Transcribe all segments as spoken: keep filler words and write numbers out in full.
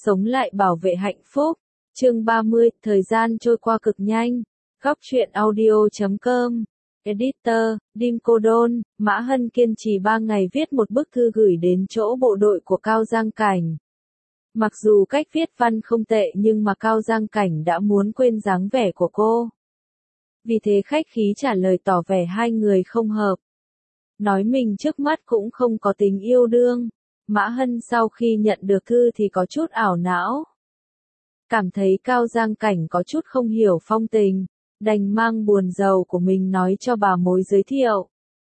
Sống lại bảo vệ hạnh phúc. Chương ba mươi, thời gian trôi qua cực nhanh. Góc truyện audio chấm com. Editor, Dim Cô Đôn, Mã Hân kiên trì ba ngày viết một bức thư gửi đến chỗ bộ đội của Cao Giang Cảnh. Mặc dù cách viết văn không tệ nhưng mà Cao Giang Cảnh đã muốn quên dáng vẻ của cô. Vì thế khách khí trả lời tỏ vẻ hai người không hợp. Nói mình trước mắt cũng không có tình yêu đương. Mã Hân sau khi nhận được thư thì có chút ảo não. Cảm thấy Cao Giang Cảnh có chút không hiểu phong tình, đành mang buồn rầu của mình nói cho bà mối giới thiệu.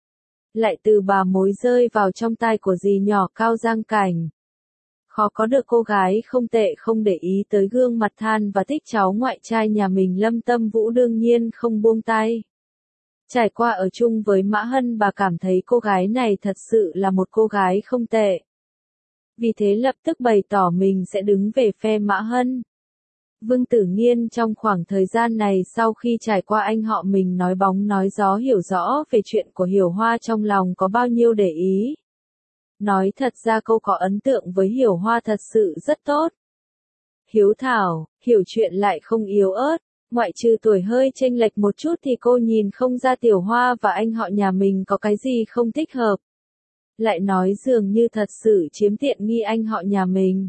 Lại từ bà mối rơi vào trong tai của dì nhỏ Cao Giang Cảnh. Khó có được cô gái không tệ không để ý tới gương mặt than và thích cháu ngoại trai nhà mình. Lâm Tâm Vũ đương nhiên không buông tay. Trải qua ở chung với Mã Hân, bà cảm thấy cô gái này thật sự là một cô gái không tệ. Vì thế lập tức bày tỏ mình sẽ đứng về phe Mã Hân. Vương Tử Nghiên trong khoảng thời gian này sau khi trải qua anh họ mình nói bóng nói gió hiểu rõ về chuyện của Hiểu Hoa trong lòng có bao nhiêu để ý. Nói thật ra cô có ấn tượng với Hiểu Hoa thật sự rất tốt. Hiếu thảo, hiểu chuyện lại không yếu ớt, ngoại trừ tuổi hơi chênh lệch một chút thì cô nhìn không ra Tiểu Hoa và anh họ nhà mình có cái gì không thích hợp. Lại nói dường như thật sự chiếm tiện nghi anh họ nhà mình.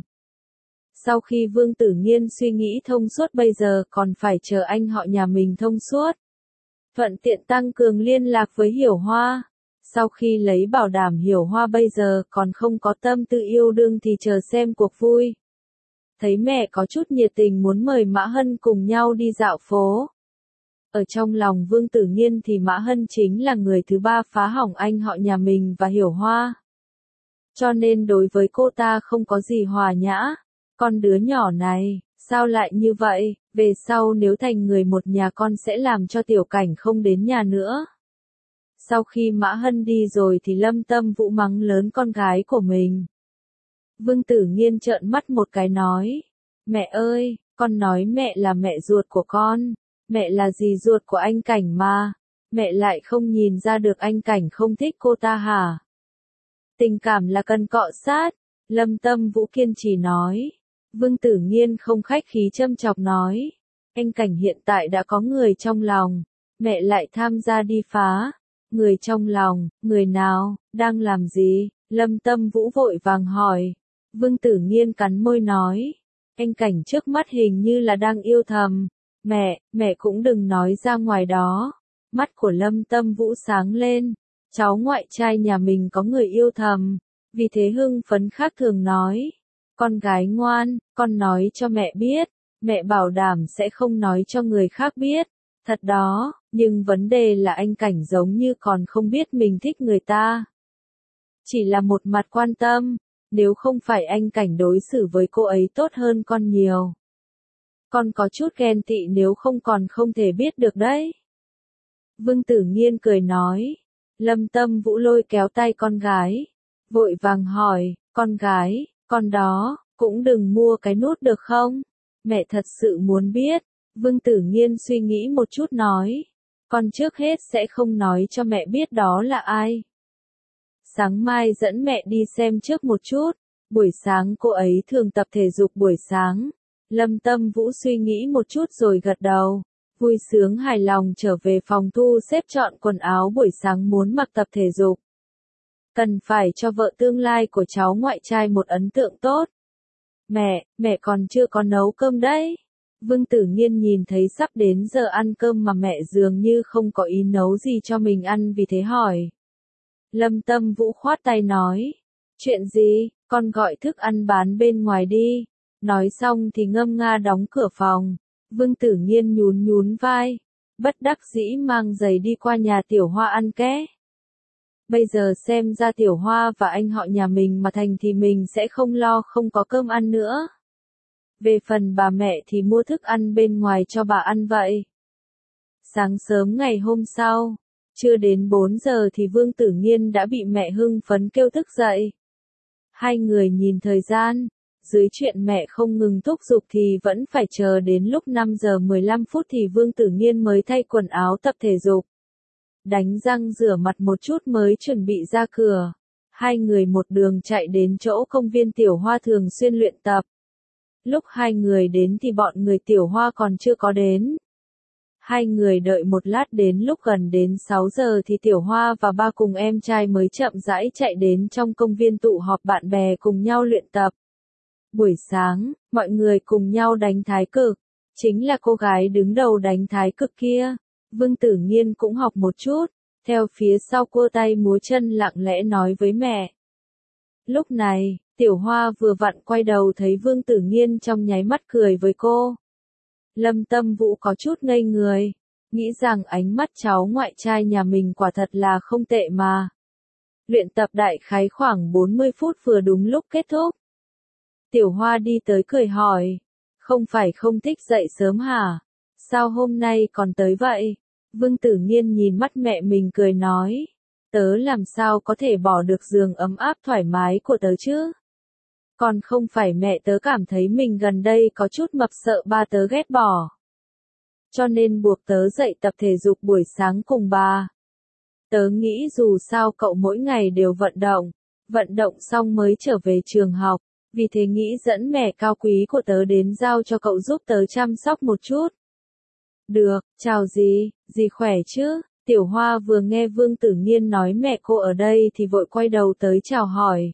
Sau khi Vương Tử Nghiên suy nghĩ thông suốt bây giờ còn phải chờ anh họ nhà mình thông suốt. Thuận tiện tăng cường liên lạc với Hiểu Hoa. Sau khi lấy bảo đảm Hiểu Hoa bây giờ còn không có tâm tư yêu đương thì chờ xem cuộc vui. Thấy mẹ có chút nhiệt tình muốn mời Mã Hân cùng nhau đi dạo phố. Ở trong lòng Vương Tử Nghiên thì Mã Hân chính là người thứ ba phá hỏng anh họ nhà mình và Hiểu Hoa. Cho nên đối với cô ta không có gì hòa nhã. Con đứa nhỏ này, sao lại như vậy, về sau nếu thành người một nhà con sẽ làm cho Tiểu Cảnh không đến nhà nữa. Sau khi Mã Hân đi rồi thì Lâm Tâm Vũ mắng lớn con gái của mình. Vương Tử Nghiên trợn mắt một cái nói, mẹ ơi, con nói mẹ là mẹ ruột của con, mẹ là dì ruột của anh Cảnh mà, mẹ lại không nhìn ra được anh Cảnh không thích cô ta hả? Tình cảm là cần cọ sát, Lâm Tâm Vũ kiên trì nói. Vương Tử Nghiên không khách khí châm chọc nói, anh Cảnh hiện tại đã có người trong lòng, mẹ lại tham gia đi phá, người trong lòng, người nào, đang làm gì? Lâm Tâm Vũ vội vàng hỏi. Vương Tử Nghiên cắn môi nói, anh Cảnh trước mắt hình như là đang yêu thầm, mẹ, mẹ cũng đừng nói ra ngoài đó. Mắt của Lâm Tâm Vũ sáng lên, cháu ngoại trai nhà mình có người yêu thầm, vì thế hưng phấn khác thường nói. Con gái ngoan, con nói cho mẹ biết, mẹ bảo đảm sẽ không nói cho người khác biết, thật đó, nhưng vấn đề là anh Cảnh giống như còn không biết mình thích người ta. Chỉ là một mặt quan tâm, nếu không phải anh Cảnh đối xử với cô ấy tốt hơn con nhiều. Con có chút ghen tị nếu không còn không thể biết được đấy. Vương Tử Nghiên cười nói, Lâm Tâm Vũ lôi kéo tay con gái, vội vàng hỏi, con gái, con đó, cũng đừng mua cái nút được không? Mẹ thật sự muốn biết. Vương Tử Nghiên suy nghĩ một chút nói. Con trước hết sẽ không nói cho mẹ biết đó là ai. Sáng mai dẫn mẹ đi xem trước một chút. Buổi sáng cô ấy thường tập thể dục buổi sáng. Lâm Tâm Vũ suy nghĩ một chút rồi gật đầu. Vui sướng hài lòng trở về phòng thu xếp chọn quần áo buổi sáng muốn mặc tập thể dục. Cần phải cho vợ tương lai của cháu ngoại trai một ấn tượng tốt. Mẹ, mẹ còn chưa có nấu cơm đấy. Vương Tử Nghiên nhìn thấy sắp đến giờ ăn cơm mà mẹ dường như không có ý nấu gì cho mình ăn vì thế hỏi. Lâm Tâm Vũ khoát tay nói. Chuyện gì, con gọi thức ăn bán bên ngoài đi. Nói xong thì ngâm nga đóng cửa phòng. Vương Tử Nghiên nhún nhún vai. Bất đắc dĩ mang giày đi qua nhà Tiểu Hoa ăn ké. Bây giờ xem ra Tiểu Hoa và anh họ nhà mình mà thành thì mình sẽ không lo không có cơm ăn nữa. Về phần bà mẹ thì mua thức ăn bên ngoài cho bà ăn vậy. Sáng sớm ngày hôm sau, chưa đến bốn giờ thì Vương Tử Nghiên đã bị mẹ hưng phấn kêu thức dậy. Hai người nhìn thời gian, dưới chuyện mẹ không ngừng thúc giục thì vẫn phải chờ đến lúc năm giờ mười lăm phút thì Vương Tử Nghiên mới thay quần áo tập thể dục. Đánh răng rửa mặt một chút mới chuẩn bị ra cửa. Hai người một đường chạy đến chỗ công viên Tiểu Hoa thường xuyên luyện tập. Lúc hai người đến thì bọn người Tiểu Hoa còn chưa có đến. Hai người đợi một lát, đến lúc gần đến sáu giờ thì Tiểu Hoa và ba cùng em trai mới chậm rãi chạy đến trong công viên tụ họp bạn bè cùng nhau luyện tập. Buổi sáng, mọi người cùng nhau đánh thái cực. Chính là cô gái đứng đầu đánh thái cực kia. Vương Tử Nghiên cũng học một chút. Theo phía sau cua tay múa chân lặng lẽ nói với mẹ. Lúc này, Tiểu Hoa vừa vặn quay đầu thấy Vương Tử Nghiên trong nháy mắt cười với cô. Lâm Tâm Vũ có chút ngây người, nghĩ rằng ánh mắt cháu ngoại trai nhà mình quả thật là không tệ mà. Luyện tập đại khái khoảng bốn mươi phút vừa đúng lúc kết thúc. Tiểu Hoa đi tới cười hỏi, không phải không thích dậy sớm hả? Sao hôm nay còn tới vậy? Vương Tử Nghiên nhìn mắt mẹ mình cười nói, tớ làm sao có thể bỏ được giường ấm áp thoải mái của tớ chứ? Còn không phải mẹ tớ cảm thấy mình gần đây có chút mập sợ ba tớ ghét bỏ. Cho nên buộc tớ dậy tập thể dục buổi sáng cùng bà. Tớ nghĩ dù sao cậu mỗi ngày đều vận động, vận động xong mới trở về trường học, vì thế nghĩ dẫn mẹ cao quý của tớ đến giao cho cậu giúp tớ chăm sóc một chút. Được, chào dì, dì khỏe chứ? Tiểu Hoa vừa nghe Vương Tử Nghiên nói mẹ cô ở đây thì vội quay đầu tới chào hỏi.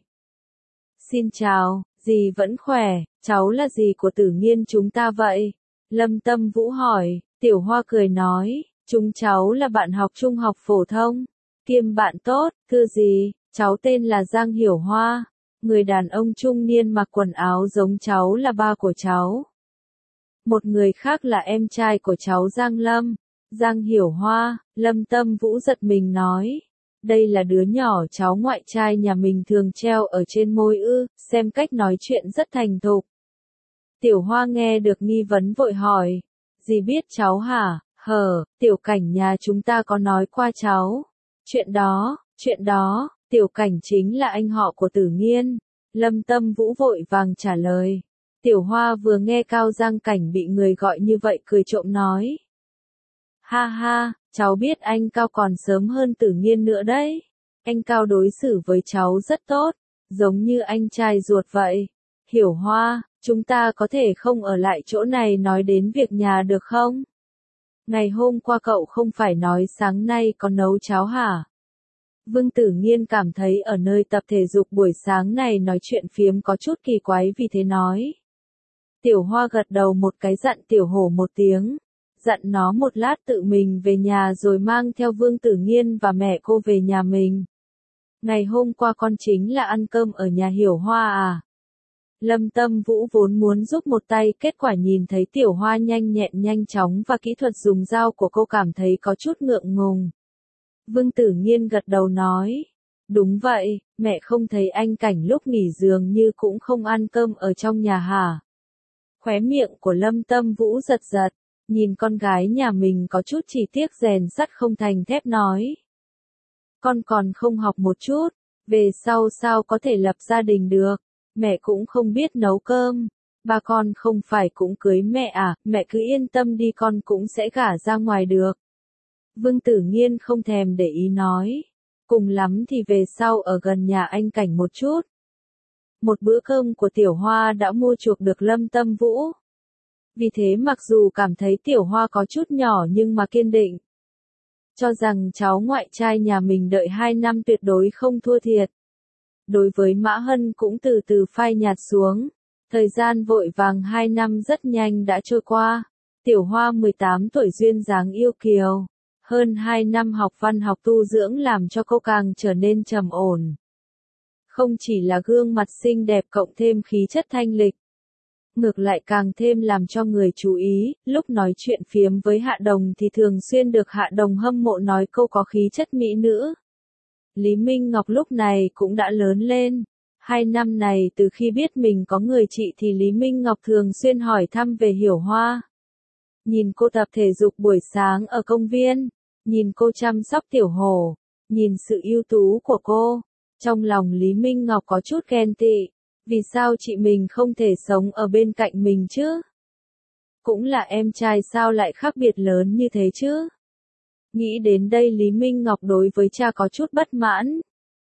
Xin chào, dì vẫn khỏe, cháu là dì của Tử Nghiên chúng ta vậy? Lâm Tâm Vũ hỏi, Tiểu Hoa cười nói, chúng cháu là bạn học trung học phổ thông, kiêm bạn tốt, thưa dì, cháu tên là Giang Hiểu Hoa, người đàn ông trung niên mặc quần áo giống cháu là ba của cháu. Một người khác là em trai của cháu Giang Lâm, Giang Hiểu Hoa, Lâm Tâm Vũ giật mình nói. Đây là đứa nhỏ cháu ngoại trai nhà mình thường treo ở trên môi ư, xem cách nói chuyện rất thành thục. Tiểu Hoa nghe được nghi vấn vội hỏi, dì biết cháu hả? Hờ, Tiểu Cảnh nhà chúng ta có nói qua cháu. Chuyện đó, chuyện đó, Tiểu Cảnh chính là anh họ của Tử Nghiên. Lâm Tâm Vũ vội vàng trả lời. Tiểu Hoa vừa nghe Cao Giang Cảnh bị người gọi như vậy cười trộm nói. Ha ha, cháu biết anh Cao còn sớm hơn Tử Nghiên nữa đấy. Anh Cao đối xử với cháu rất tốt, giống như anh trai ruột vậy. Hiểu Hoa, chúng ta có thể không ở lại chỗ này nói đến việc nhà được không? Ngày hôm qua cậu không phải nói sáng nay có nấu cháo hả? Vương Tử Nghiên cảm thấy ở nơi tập thể dục buổi sáng này nói chuyện phiếm có chút kỳ quái vì thế nói. Tiểu Hoa gật đầu một cái dặn Tiểu Hổ một tiếng. Dặn nó một lát tự mình về nhà rồi mang theo Vương Tử Nghiên và mẹ cô về nhà mình. Ngày hôm qua con chính là ăn cơm ở nhà Hiểu Hoa à? Lâm Tâm Vũ vốn muốn giúp một tay, kết quả nhìn thấy Tiểu Hoa nhanh nhẹn nhanh chóng và kỹ thuật dùng dao của cô cảm thấy có chút ngượng ngùng. Vương Tử Nghiên gật đầu nói. Đúng vậy, mẹ không thấy anh Cảnh lúc nghỉ dường như cũng không ăn cơm ở trong nhà hả? Khóe miệng của Lâm Tâm Vũ giật giật. Nhìn con gái nhà mình có chút chỉ tiếc rèn sắt không thành thép nói. Con còn không học một chút, về sau sao có thể lập gia đình được, mẹ cũng không biết nấu cơm, ba con không phải cũng cưới mẹ à, mẹ cứ yên tâm đi con cũng sẽ gả ra ngoài được. Vương Tử Nghiên không thèm để ý nói, cùng lắm thì về sau ở gần nhà anh Cảnh một chút. Một bữa cơm của Tiểu Hoa đã mua chuộc được Lâm Tâm Vũ. Vì thế mặc dù cảm thấy Tiểu Hoa có chút nhỏ nhưng mà kiên định. Cho rằng cháu ngoại trai nhà mình đợi hai năm tuyệt đối không thua thiệt. Đối với Mã Hân cũng từ từ phai nhạt xuống. Thời gian vội vàng hai năm rất nhanh đã trôi qua. Tiểu Hoa mười tám tuổi duyên dáng yêu kiều. Hơn hai năm học văn học tu dưỡng làm cho cô càng trở nên trầm ổn. Không chỉ là gương mặt xinh đẹp cộng thêm khí chất thanh lịch. Ngược lại càng thêm làm cho người chú ý, lúc nói chuyện phiếm với Hạ Đồng thì thường xuyên được Hạ Đồng hâm mộ nói câu có khí chất mỹ nữ. Lý Minh Ngọc lúc này cũng đã lớn lên. Hai năm này từ khi biết mình có người chị thì Lý Minh Ngọc thường xuyên hỏi thăm về Hiểu Hoa. Nhìn cô tập thể dục buổi sáng ở công viên, nhìn cô chăm sóc Tiểu Hổ, nhìn sự ưu tú của cô. Trong lòng Lý Minh Ngọc có chút ghen tị. Vì sao chị mình không thể sống ở bên cạnh mình chứ? Cũng là em trai sao lại khác biệt lớn như thế chứ? Nghĩ đến đây Lý Minh Ngọc đối với cha có chút bất mãn.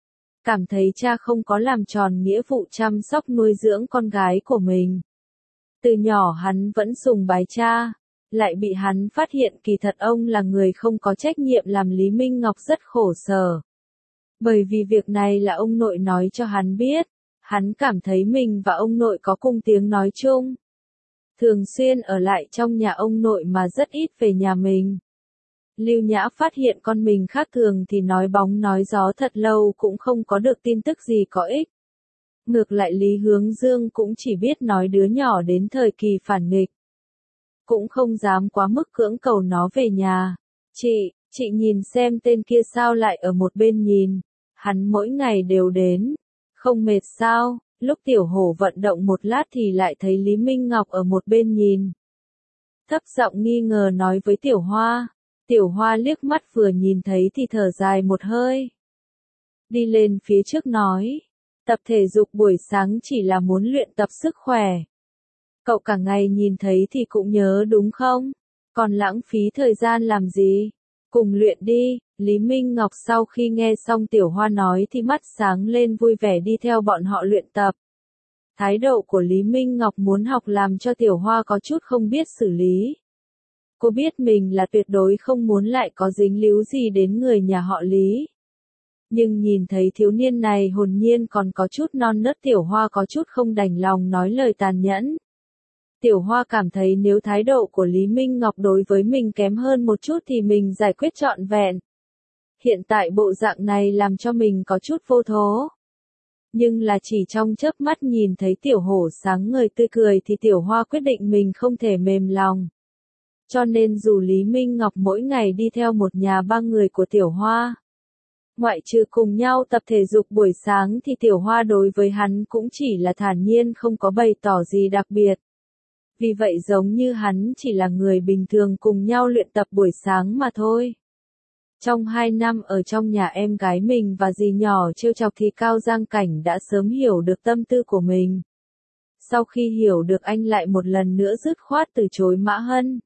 Cảm thấy cha không có làm tròn nghĩa vụ chăm sóc nuôi dưỡng con gái của mình. Từ nhỏ hắn vẫn sùng bái cha, lại bị hắn phát hiện kỳ thật ông là người không có trách nhiệm làm Lý Minh Ngọc rất khổ sở. Bởi vì việc này là ông nội nói cho hắn biết, hắn cảm thấy mình và ông nội có cùng tiếng nói chung. Thường xuyên ở lại trong nhà ông nội mà rất ít về nhà mình. Lưu Nhã phát hiện con mình khác thường thì nói bóng nói gió thật lâu cũng không có được tin tức gì có ích. Ngược lại Lý Hướng Dương cũng chỉ biết nói đứa nhỏ đến thời kỳ phản nghịch. Cũng không dám quá mức cưỡng cầu nó về nhà. Chị, chị nhìn xem tên kia sao lại ở một bên nhìn. Hắn mỗi ngày đều đến. Không mệt sao? Lúc Tiểu Hổ vận động một lát thì lại thấy Lý Minh Ngọc ở một bên nhìn. Thấp giọng nghi ngờ nói với Tiểu Hoa. Tiểu Hoa liếc mắt vừa nhìn thấy thì thở dài một hơi. Đi lên phía trước nói. Tập thể dục buổi sáng chỉ là muốn luyện tập sức khỏe. Cậu cả ngày nhìn thấy thì cũng nhớ đúng không? Còn lãng phí thời gian làm gì? Cùng luyện đi. Lý Minh Ngọc sau khi nghe xong Tiểu Hoa nói thì mắt sáng lên vui vẻ đi theo bọn họ luyện tập. Thái độ của Lý Minh Ngọc muốn học làm cho Tiểu Hoa có chút không biết xử lý. Cô biết mình là tuyệt đối không muốn lại có dính líu gì đến người nhà họ Lý. Nhưng nhìn thấy thiếu niên này hồn nhiên còn có chút non nớt, Tiểu Hoa có chút không đành lòng nói lời tàn nhẫn. Tiểu Hoa cảm thấy nếu thái độ của Lý Minh Ngọc đối với mình kém hơn một chút thì mình giải quyết trọn vẹn. Hiện tại bộ dạng này làm cho mình có chút vô thố. Nhưng là chỉ trong chớp mắt nhìn thấy Tiểu Hổ sáng ngời tươi cười thì Tiểu Hoa quyết định mình không thể mềm lòng. Cho nên dù Lý Minh Ngọc mỗi ngày đi theo một nhà ba người của Tiểu Hoa, ngoại trừ cùng nhau tập thể dục buổi sáng thì Tiểu Hoa đối với hắn cũng chỉ là thản nhiên không có bày tỏ gì đặc biệt. Vì vậy giống như hắn chỉ là người bình thường cùng nhau luyện tập buổi sáng mà thôi. Trong hai năm ở trong nhà em gái mình và dì nhỏ trêu chọc thì Cao Giang Cảnh đã sớm hiểu được tâm tư của mình. Sau khi hiểu được anh lại một lần nữa dứt khoát từ chối Mã Hân.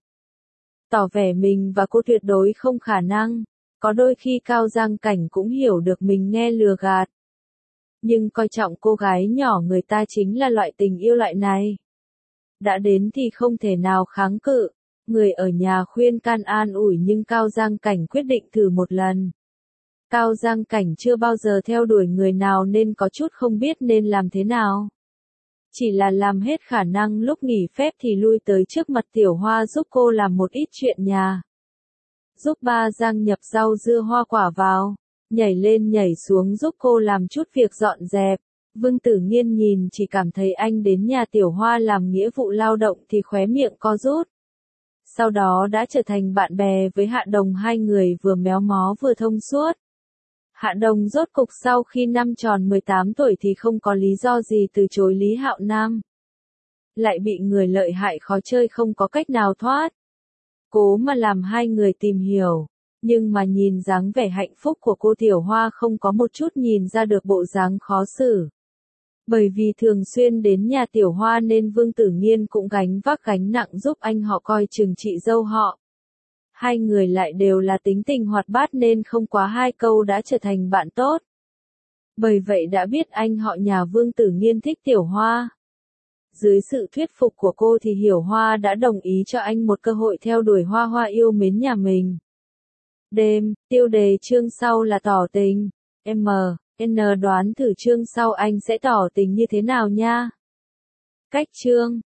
Tỏ vẻ mình và cô tuyệt đối không khả năng. Có đôi khi Cao Giang Cảnh cũng hiểu được mình nghe lừa gạt. Nhưng coi trọng cô gái nhỏ người ta chính là loại tình yêu loại này. Đã đến thì không thể nào kháng cự. Người ở nhà khuyên can an ủi nhưng Cao Giang Cảnh quyết định thử một lần. Cao Giang Cảnh chưa bao giờ theo đuổi người nào nên có chút không biết nên làm thế nào. Chỉ là làm hết khả năng lúc nghỉ phép thì lui tới trước mặt Tiểu Hoa giúp cô làm một ít chuyện nhà. Giúp ba Giang nhập rau dưa hoa quả vào, nhảy lên nhảy xuống giúp cô làm chút việc dọn dẹp. Vương Tử Nghiên nhìn chỉ cảm thấy anh đến nhà Tiểu Hoa làm nghĩa vụ lao động thì khóe miệng co rút. Sau đó đã trở thành bạn bè với Hạ Đồng, hai người vừa méo mó vừa thông suốt. Hạ Đồng rốt cục sau khi năm tròn mười tám tuổi thì không có lý do gì từ chối Lý Hạo Nam. Lại bị người lợi hại khó chơi không có cách nào thoát. Cố mà làm hai người tìm hiểu, nhưng mà nhìn dáng vẻ hạnh phúc của cô Tiểu Hoa không có một chút nhìn ra được bộ dáng khó xử. Bởi vì thường xuyên đến nhà Tiểu Hoa nên Vương Tử Nghiên cũng gánh vác gánh nặng giúp anh họ coi chừng chị dâu họ. Hai người lại đều là tính tình hoạt bát nên không quá hai câu đã trở thành bạn tốt. Bởi vậy đã biết anh họ nhà Vương Tử Nghiên thích Tiểu Hoa. Dưới sự thuyết phục của cô thì Hiểu Hoa đã đồng ý cho anh một cơ hội theo đuổi Hoa Hoa yêu mến nhà mình. Đêm, tiêu đề chương sau là tỏ tình. M, N đoán thử chương sau anh sẽ tỏ tình như thế nào nha. Cách chương